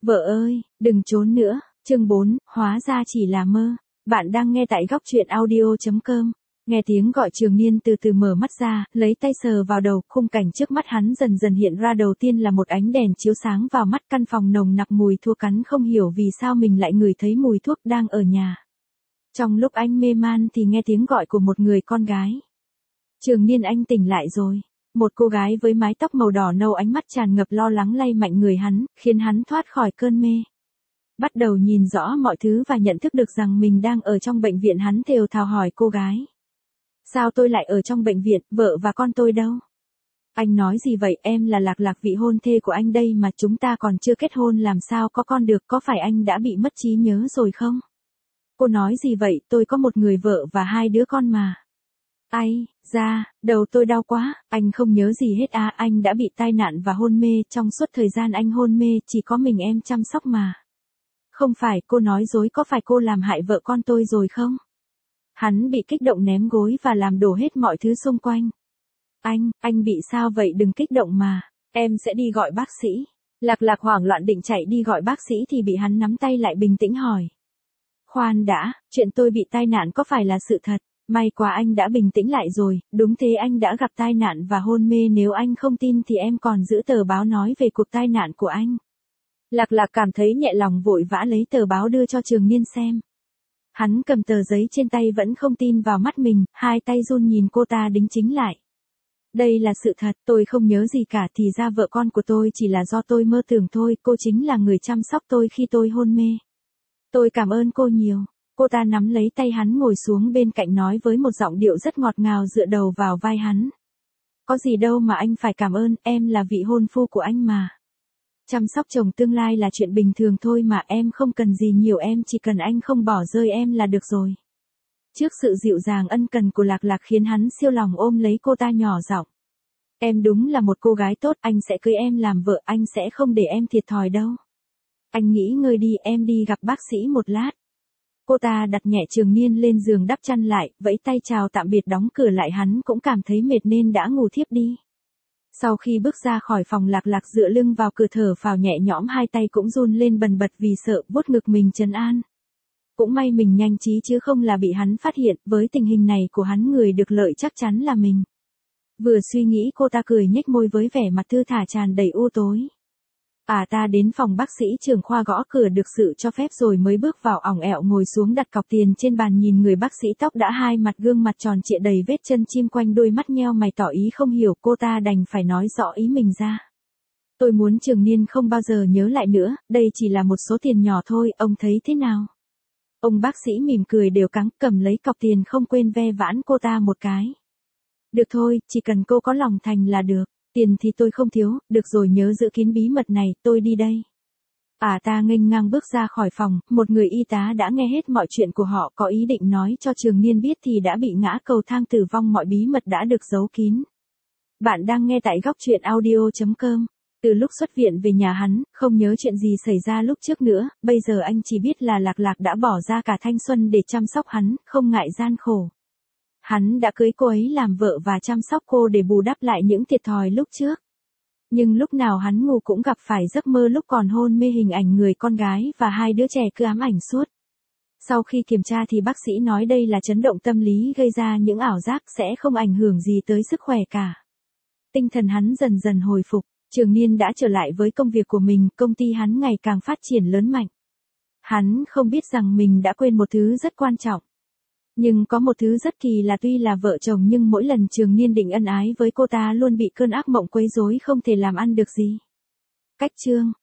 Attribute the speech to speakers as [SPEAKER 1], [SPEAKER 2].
[SPEAKER 1] Vợ ơi, đừng trốn nữa. Chương 4, hóa ra chỉ là mơ. Bạn đang nghe tại góc truyện audio.com. Nghe tiếng gọi Trường Niên từ từ mở mắt ra, lấy tay sờ vào đầu, khung cảnh trước mắt hắn dần dần hiện ra. Đầu tiên là một ánh đèn chiếu sáng vào mắt, căn phòng nồng nặc mùi thuốc, hắn không hiểu vì sao mình lại ngửi thấy mùi thuốc đang ở nhà. Trong lúc anh mê man thì nghe tiếng gọi của một người con gái. Trường Niên, anh tỉnh lại rồi. Một cô gái với mái tóc màu đỏ nâu, ánh mắt tràn ngập lo lắng lay mạnh người hắn, khiến hắn thoát khỏi cơn mê. Bắt đầu nhìn rõ mọi thứ và nhận thức được rằng mình đang ở trong bệnh viện, hắn thều thào hỏi cô gái. Sao tôi lại ở trong bệnh viện, vợ và con tôi đâu? Anh nói gì vậy, em là Lạc Lạc, vị hôn thê của anh đây mà, chúng ta còn chưa kết hôn làm sao có con được, có phải anh đã bị mất trí nhớ rồi không? Cô nói gì vậy, tôi có một người vợ và 2 đứa con mà. Ai, da, đầu tôi đau quá, anh không nhớ gì hết à, anh đã bị tai nạn và hôn mê, trong suốt thời gian anh hôn mê chỉ có mình em chăm sóc mà. Không phải, cô nói dối, có phải cô làm hại vợ con tôi rồi không? Hắn bị kích động ném gối và làm đổ hết mọi thứ xung quanh. Anh bị sao vậy, đừng kích động mà, em sẽ đi gọi bác sĩ. Lạc Lạc hoảng loạn định chạy đi gọi bác sĩ thì bị hắn nắm tay lại, bình tĩnh hỏi. Khoan đã, chuyện tôi bị tai nạn có phải là sự thật? May quá anh đã bình tĩnh lại rồi, đúng thế, anh đã gặp tai nạn và hôn mê, nếu anh không tin thì em còn giữ tờ báo nói về cuộc tai nạn của anh. Lạc Lạc cảm thấy nhẹ lòng, vội vã lấy tờ báo đưa cho Trường Niên xem. Hắn cầm tờ giấy trên tay vẫn không tin vào mắt mình, 2 tay run nhìn cô ta đính chính lại. Đây là sự thật, tôi không nhớ gì cả, thì ra vợ con của tôi chỉ là do tôi mơ tưởng thôi, cô chính là người chăm sóc tôi khi tôi hôn mê. Tôi cảm ơn cô nhiều. Cô ta nắm lấy tay hắn ngồi xuống bên cạnh, nói với một giọng điệu rất ngọt ngào, dựa đầu vào vai hắn. Có gì đâu mà anh phải cảm ơn, em là vị hôn phu của anh mà. Chăm sóc chồng tương lai là chuyện bình thường thôi mà, em không cần gì nhiều, em chỉ cần anh không bỏ rơi em là được rồi. Trước sự dịu dàng ân cần của Lạc Lạc khiến hắn siêu lòng, ôm lấy cô ta nhỏ giọng. Em đúng là một cô gái tốt, anh sẽ cưới em làm vợ, anh sẽ không để em thiệt thòi đâu. Anh nghỉ ngơi đi, em đi gặp bác sĩ một lát. Cô ta đặt nhẹ Trường Niên lên giường, đắp chăn lại, vẫy tay chào tạm biệt, đóng cửa lại. Hắn cũng cảm thấy mệt nên đã ngủ thiếp đi. Sau khi bước ra khỏi phòng, Lạc Lạc dựa lưng vào cửa thở phào nhẹ nhõm, 2 tay cũng run lên bần bật vì sợ, vuốt ngực mình trấn an. Cũng may mình nhanh trí chứ không là bị hắn phát hiện, với tình hình này của hắn người được lợi chắc chắn là mình. Vừa suy nghĩ cô ta cười nhếch môi với vẻ mặt thư thả tràn đầy u tối. Ta đến phòng bác sĩ trưởng khoa, gõ cửa được sự cho phép rồi mới bước vào, ỏng ẹo ngồi xuống đặt cọc tiền trên bàn, nhìn người bác sĩ tóc đã 2 mặt, gương mặt tròn trịa đầy vết chân chim quanh đôi mắt nheo mày tỏ ý không hiểu. Cô ta đành phải nói rõ ý mình ra. Tôi muốn Trường Niên không bao giờ nhớ lại nữa, đây chỉ là một số tiền nhỏ thôi, ông thấy thế nào? Ông bác sĩ mỉm cười đều cắng, cầm lấy cọc tiền không quên ve vãn cô ta một cái. Được thôi, chỉ cần cô có lòng thành là được. Tiền thì tôi không thiếu, được rồi, nhớ giữ kín bí mật này, tôi đi đây. Ta nghênh ngang bước ra khỏi phòng, một người y tá đã nghe hết mọi chuyện của họ, có ý định nói cho Trường Niên biết thì đã bị ngã cầu thang tử vong, mọi bí mật đã được giấu kín. Bạn đang nghe tại góc truyện audio.com. Từ lúc xuất viện về nhà, hắn không nhớ chuyện gì xảy ra lúc trước nữa, bây giờ anh chỉ biết là Lạc Lạc đã bỏ ra cả thanh xuân để chăm sóc hắn, không ngại gian khổ. Hắn đã cưới cô ấy làm vợ và chăm sóc cô để bù đắp lại những thiệt thòi lúc trước. Nhưng lúc nào hắn ngủ cũng gặp phải giấc mơ lúc còn hôn mê, hình ảnh người con gái và 2 đứa trẻ cứ ám ảnh suốt. Sau khi kiểm tra thì bác sĩ nói đây là chấn động tâm lý gây ra những ảo giác, sẽ không ảnh hưởng gì tới sức khỏe cả. Tinh thần hắn dần dần hồi phục, Trường Niên đã trở lại với công việc của mình, công ty hắn ngày càng phát triển lớn mạnh. Hắn không biết rằng mình đã quên một thứ rất quan trọng. Nhưng có một thứ rất kỳ là tuy là vợ chồng nhưng mỗi lần Trường Niên định ân ái với cô ta luôn bị cơn ác mộng quấy rối, không thể làm ăn được gì. Cách chương